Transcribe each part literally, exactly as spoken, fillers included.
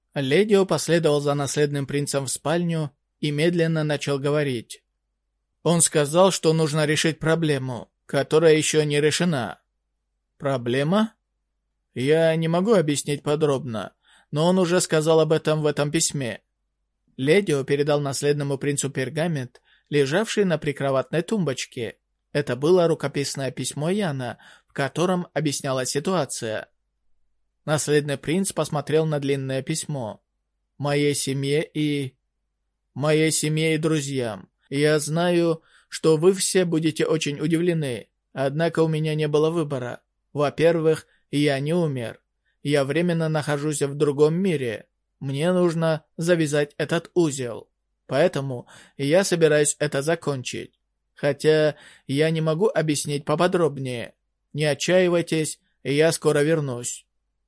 Ледио последовал за наследным принцем в спальню и медленно начал говорить. Он сказал, что нужно решить проблему, которая еще не решена. Проблема? Я не могу объяснить подробно, но он уже сказал об этом в этом письме. Ледио передал наследному принцу пергамент, лежавший на прикроватной тумбочке. Это было рукописное письмо Яна, в котором объяснялась ситуация. Наследный принц посмотрел на длинное письмо. «Моей семье и... моей семье и друзьям. Я знаю, что вы все будете очень удивлены, однако у меня не было выбора. Во-первых, я не умер. Я временно нахожусь в другом мире. Мне нужно завязать этот узел. Поэтому я собираюсь это закончить. Хотя я не могу объяснить поподробнее. Не отчаивайтесь, я скоро вернусь».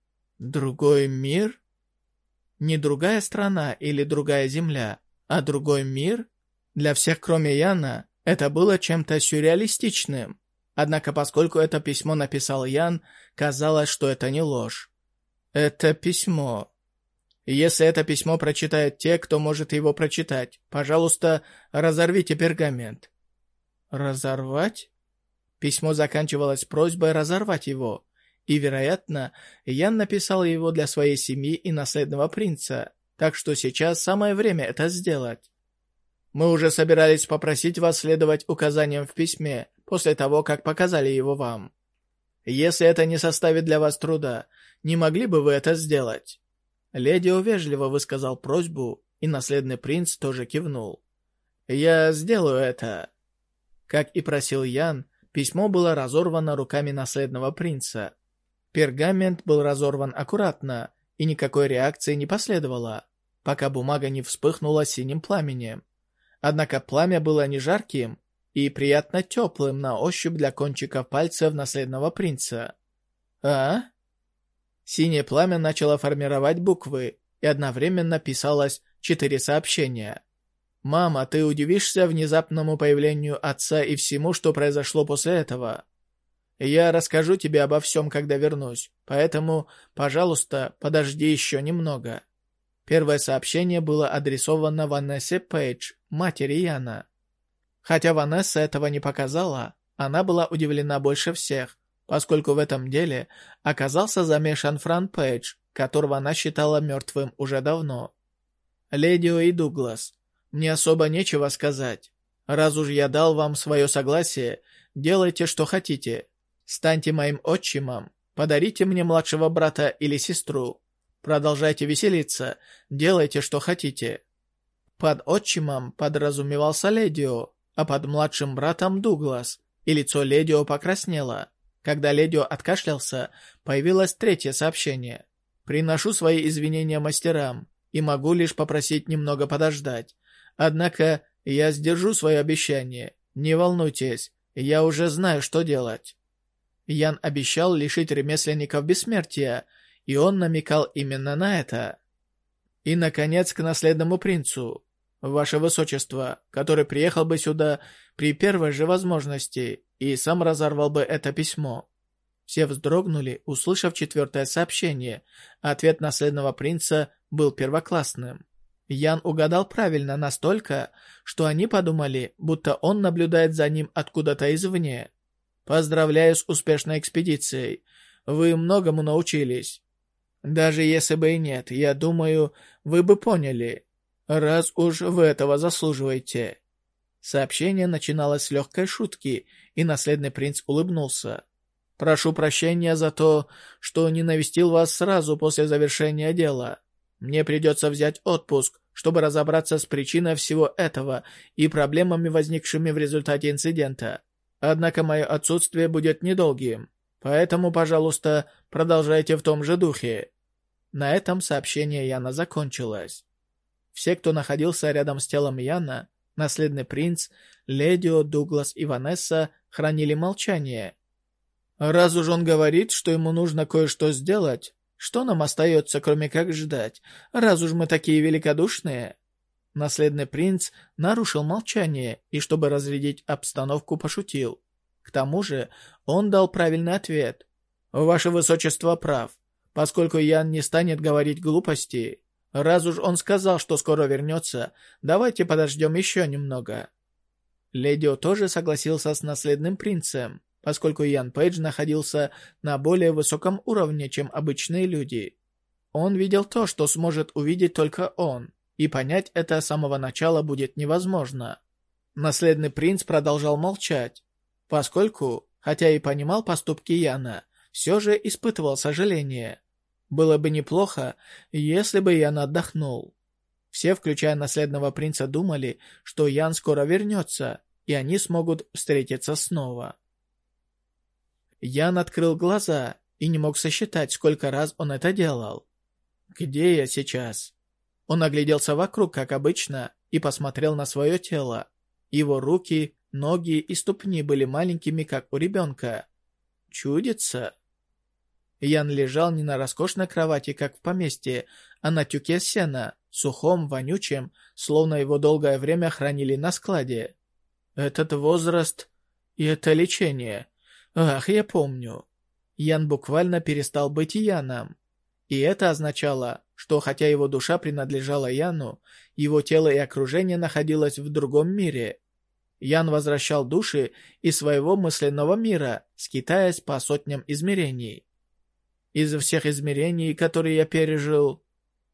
Другой мир? Не другая страна или другая земля, а другой мир? Для всех, кроме Яна, это было чем-то сюрреалистичным. Однако, поскольку это письмо написал Ян, казалось, что это не ложь. Это письмо. Если это письмо прочитают те, кто может его прочитать, пожалуйста, разорвите пергамент. Разорвать? Письмо заканчивалось просьбой разорвать его. И, вероятно, Ян написал его для своей семьи и наследного принца, так что сейчас самое время это сделать. Мы уже собирались попросить вас следовать указаниям в письме, после того, как показали его вам. Если это не составит для вас труда, не могли бы вы это сделать?» Ледио вежливо высказал просьбу, и наследный принц тоже кивнул. «Я сделаю это». Как и просил Ян, письмо было разорвано руками наследного принца. Пергамент был разорван аккуратно, и никакой реакции не последовало, пока бумага не вспыхнула синим пламенем. Однако пламя было не жарким и приятно теплым на ощупь для кончиков пальцев наследного принца. «А?» Синее пламя начало формировать буквы, и одновременно писалось четыре сообщения. «Мама, ты удивишься внезапному появлению отца и всему, что произошло после этого. Я расскажу тебе обо всем, когда вернусь, поэтому, пожалуйста, подожди еще немного». Первое сообщение было адресовано Ванессе Пейдж, матери Яна. Хотя Ванесса этого не показала, она была удивлена больше всех, поскольку в этом деле оказался замешан Фран Пейдж, которого она считала мертвым уже давно. «Ледио и Дуглас, мне особо нечего сказать. Раз уж я дал вам свое согласие, делайте, что хотите. Станьте моим отчимом, подарите мне младшего брата или сестру. Продолжайте веселиться, делайте, что хотите». Под отчимом подразумевался Ледио, а под младшим братом Дуглас, и лицо Ледио покраснело. Когда Ледио откашлялся, появилось третье сообщение. «Приношу свои извинения мастерам и могу лишь попросить немного подождать. Однако я сдержу свое обещание. Не волнуйтесь, я уже знаю, что делать». Ян обещал лишить ремесленников бессмертия, и он намекал именно на это. И, наконец, к наследному принцу. «Ваше Высочество, который приехал бы сюда при первой же возможности и сам разорвал бы это письмо». Все вздрогнули, услышав четвертое сообщение. Ответ наследного принца был первоклассным. Ян угадал правильно настолько, что они подумали, будто он наблюдает за ним откуда-то извне. «Поздравляю с успешной экспедицией. Вы многому научились. Даже если бы и нет, я думаю, вы бы поняли, раз уж вы этого заслуживаете». Сообщение начиналось с легкой шутки, и наследный принц улыбнулся. «Прошу прощения за то, что не навестил вас сразу после завершения дела. Мне придется взять отпуск, чтобы разобраться с причиной всего этого и проблемами, возникшими в результате инцидента. Однако мое отсутствие будет недолгим, поэтому, пожалуйста, продолжайте в том же духе». На этом сообщение Яна закончилось. Все, кто находился рядом с телом Яна, наследный принц, Ледио, Дуглас и Ванесса, хранили молчание. «Раз уж он говорит, что ему нужно кое-что сделать, что нам остается, кроме как ждать, раз уж мы такие великодушные?» Наследный принц нарушил молчание и, чтобы разрядить обстановку, пошутил. К тому же он дал правильный ответ. «Ваше Высочество прав. Поскольку Ян не станет говорить глупости, Раз уж он сказал, что скоро вернется, давайте подождем еще немного». Ледио тоже согласился с наследным принцем, поскольку Ян Пейдж находился на более высоком уровне, чем обычные люди. Он видел то, что сможет увидеть только он, и понять это с самого начала будет невозможно. Наследный принц продолжал молчать, поскольку, хотя и понимал поступки Яна, все же испытывал сожаление. Было бы неплохо, если бы Ян отдохнул. Все, включая наследного принца, думали, что Ян скоро вернется, и они смогут встретиться снова. Ян открыл глаза и не мог сосчитать, сколько раз он это делал. «Где я сейчас?» Он огляделся вокруг, как обычно, и посмотрел на свое тело. Его руки, ноги и ступни были маленькими, как у ребенка. Чудится? Ян лежал не на роскошной кровати, как в поместье, а на тюке сена, сухом, вонючем, словно его долгое время хранили на складе. Этот возраст и это лечение. Ах, я помню. Ян буквально перестал быть Яном. И это означало, что хотя его душа принадлежала Яну, его тело и окружение находилось в другом мире. Ян возвращал души из своего мысленного мира, скитаясь по сотням измерений. Из всех измерений, которые я пережил,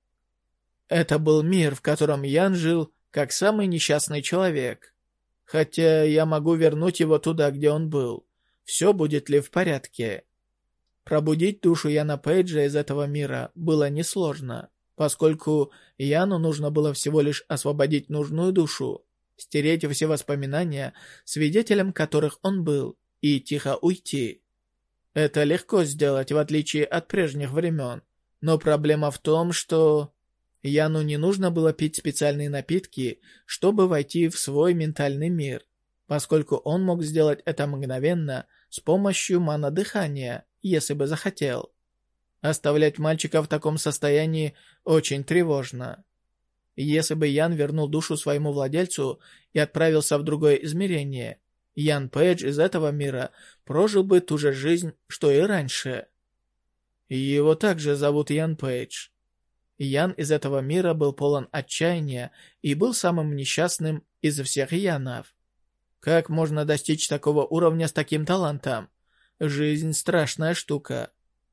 это был мир, в котором Ян жил как самый несчастный человек. Хотя я могу вернуть его туда, где он был. Все будет ли в порядке? Пробудить душу Яна Пейджа из этого мира было несложно, поскольку Яну нужно было всего лишь освободить нужную душу, стереть все воспоминания, свидетелем которых он был, и тихо уйти. Это легко сделать, в отличие от прежних времен, но проблема в том, что Яну не нужно было пить специальные напитки, чтобы войти в свой ментальный мир, поскольку он мог сделать это мгновенно с помощью мана-дыхания, если бы захотел. Оставлять мальчика в таком состоянии очень тревожно. Если бы Ян вернул душу своему владельцу и отправился в другое измерение, Ян Пейдж из этого мира прожил бы ту же жизнь, что и раньше. Его также зовут Ян Пейдж. Ян из этого мира был полон отчаяния и был самым несчастным из всех Янов. Как можно достичь такого уровня с таким талантом? Жизнь — страшная штука.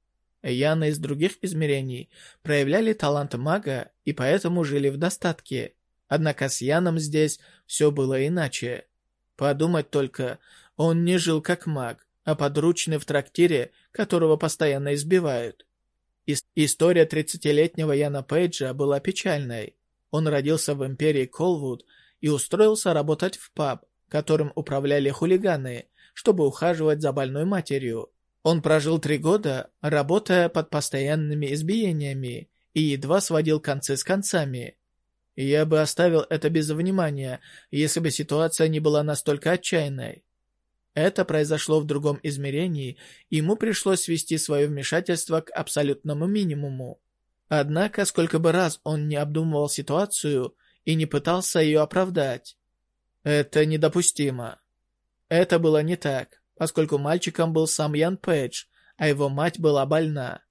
Яны из других измерений проявляли талант мага и поэтому жили в достатке. Однако с Яном здесь все было иначе. Подумать только, он не жил как маг, а подручный в трактире, которого постоянно избивают. Ис- история тридцатилетнего Яна Пейджа была печальной. Он родился в империи Колвуд и устроился работать в паб, которым управляли хулиганы, чтобы ухаживать за больной матерью. Он прожил три года, работая под постоянными избиениями, и едва сводил концы с концами. Я бы оставил это без внимания, если бы ситуация не была настолько отчаянной. Это произошло в другом измерении, и ему пришлось свести свое вмешательство к абсолютному минимуму. Однако, сколько бы раз он не обдумывал ситуацию и не пытался ее оправдать, это недопустимо. Это было не так, поскольку мальчиком был сам Ян Пейдж, а его мать была больна.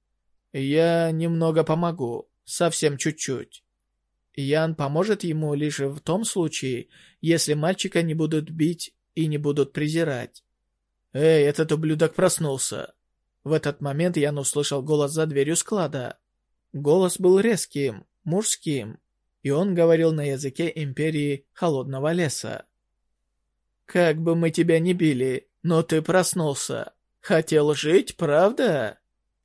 Я немного помогу, совсем чуть-чуть. Ян поможет ему лишь в том случае, если мальчика не будут бить и не будут презирать. «Эй, этот ублюдок проснулся!» В этот момент Ян услышал голос за дверью склада. Голос был резким, мужским, и он говорил на языке империи Холодного леса. «Как бы мы тебя ни били, но ты проснулся. Хотел жить, правда?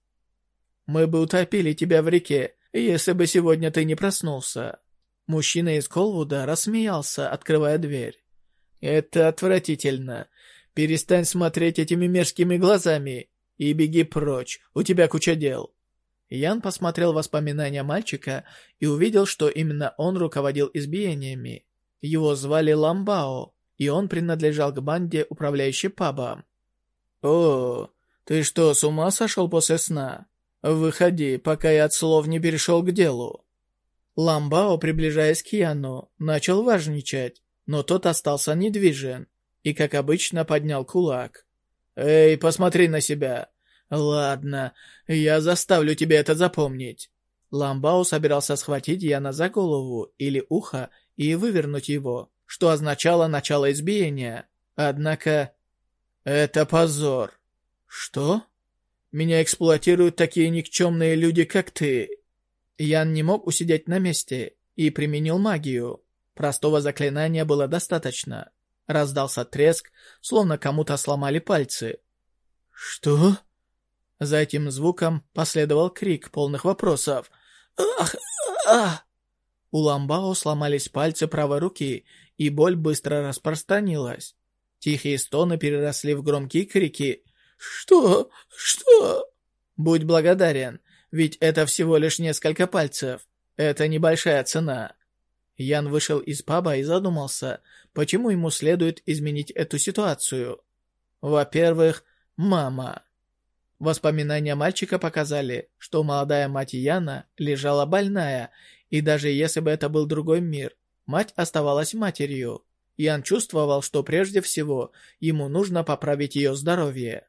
Мы бы утопили тебя в реке, если бы сегодня ты не проснулся». Мужчина из Колвуда рассмеялся, открывая дверь. «Это отвратительно. Перестань смотреть этими мерзкими глазами и беги прочь, у тебя куча дел». Ян посмотрел воспоминания мальчика и увидел, что именно он руководил избиениями. Его звали Ламбао, и он принадлежал к банде, управляющей пабом. «О, ты что, с ума сошел после сна? Выходи, пока я от слов не перешел к делу». Ламбао, приближаясь к Яну, начал важничать, но тот остался недвижен и, как обычно, поднял кулак. «Эй, посмотри на себя. Ладно, я заставлю тебя это запомнить». Ламбао собирался схватить Яна за голову или ухо и вывернуть его, что означало начало избиения. Однако... Это позор. Что? Меня эксплуатируют такие никчемные люди, как ты. Ян не мог усидеть на месте и применил магию. Простого заклинания было достаточно. Раздался треск, словно кому-то сломали пальцы. «Что?» За этим звуком последовал крик полных вопросов. «Ах! Ах!» У Ламбао сломались пальцы правой руки, и боль быстро распространилась. Тихие стоны переросли в громкие крики. «Что? Что?» «Будь благодарен, ведь это всего лишь несколько пальцев. Это небольшая цена». Ян вышел из паба и задумался, почему ему следует изменить эту ситуацию. Во-первых, мама. Воспоминания мальчика показали, что молодая мать Яна лежала больная, и даже если бы это был другой мир, мать оставалась матерью. Ян чувствовал, что прежде всего ему нужно поправить ее здоровье.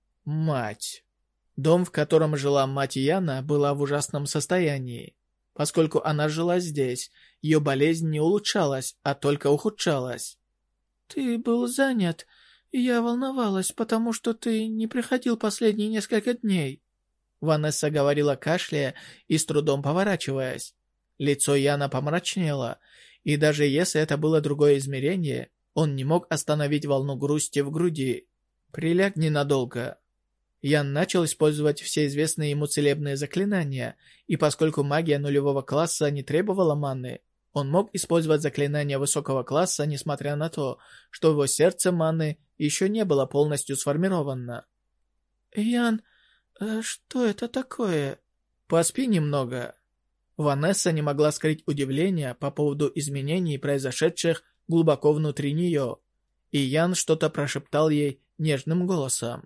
Мать. Дом, в котором жила мать Яна, была в ужасном состоянии. Поскольку она жила здесь, ее болезнь не улучшалась, а только ухудшалась. «Ты был занят, и я волновалась, потому что ты не приходил последние несколько дней», Ванесса говорила, кашляя и с трудом поворачиваясь. Лицо Яна помрачнело, и даже если это было другое измерение, он не мог остановить волну грусти в груди. «Приляг ненадолго». Ян начал использовать все известные ему целебные заклинания, и поскольку магия нулевого класса не требовала маны, он мог использовать заклинания высокого класса, несмотря на то, что в его сердце маны еще не было полностью сформировано. «Ян, а что это такое?» «Поспи немного». Ванесса не могла скрыть удивление по поводу изменений, произошедших глубоко внутри нее, и Ян что-то прошептал ей нежным голосом.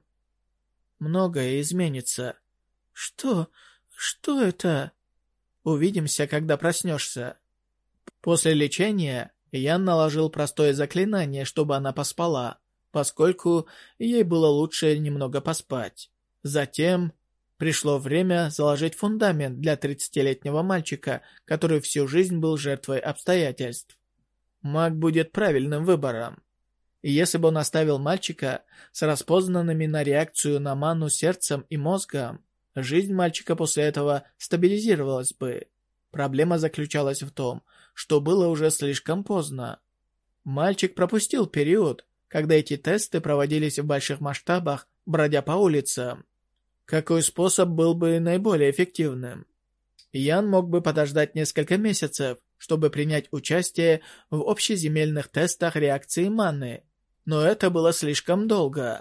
«Многое изменится». «Что? Что это?» «Увидимся, когда проснешься». После лечения Ян наложил простое заклинание, чтобы она поспала, поскольку ей было лучше немного поспать. Затем пришло время заложить фундамент для тридцатилетнего мальчика, который всю жизнь был жертвой обстоятельств. Маг будет правильным выбором. И если бы он оставил мальчика с распознанными на реакцию на ману сердцем и мозгом, жизнь мальчика после этого стабилизировалась бы. Проблема заключалась в том, что было уже слишком поздно. Мальчик пропустил период, когда эти тесты проводились в больших масштабах, бродя по улицам. Какой способ был бы наиболее эффективным? Ян мог бы подождать несколько месяцев, чтобы принять участие в общеземельных тестах реакции маны, но это было слишком долго.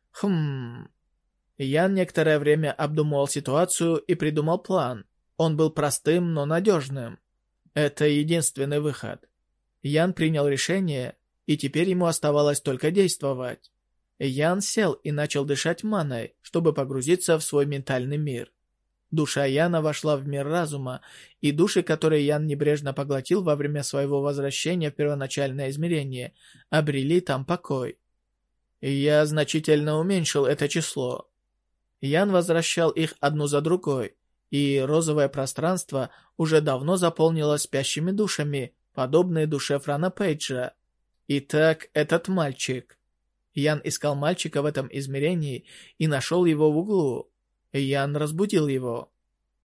Хм... Ян некоторое время обдумывал ситуацию и придумал план. Он был простым, но надежным. Это единственный выход. Ян принял решение, и теперь ему оставалось только действовать. Ян сел и начал дышать маной, чтобы погрузиться в свой ментальный мир. Душа Яна вошла в мир разума, и души, которые Ян небрежно поглотил во время своего возвращения в первоначальное измерение, обрели там покой. Я значительно уменьшил это число. Ян возвращал их одну за другой, и розовое пространство уже давно заполнилось спящими душами, подобные душе Франа Пейджа. Итак, этот мальчик. Ян искал мальчика в этом измерении и нашел его в углу. Ян разбудил его.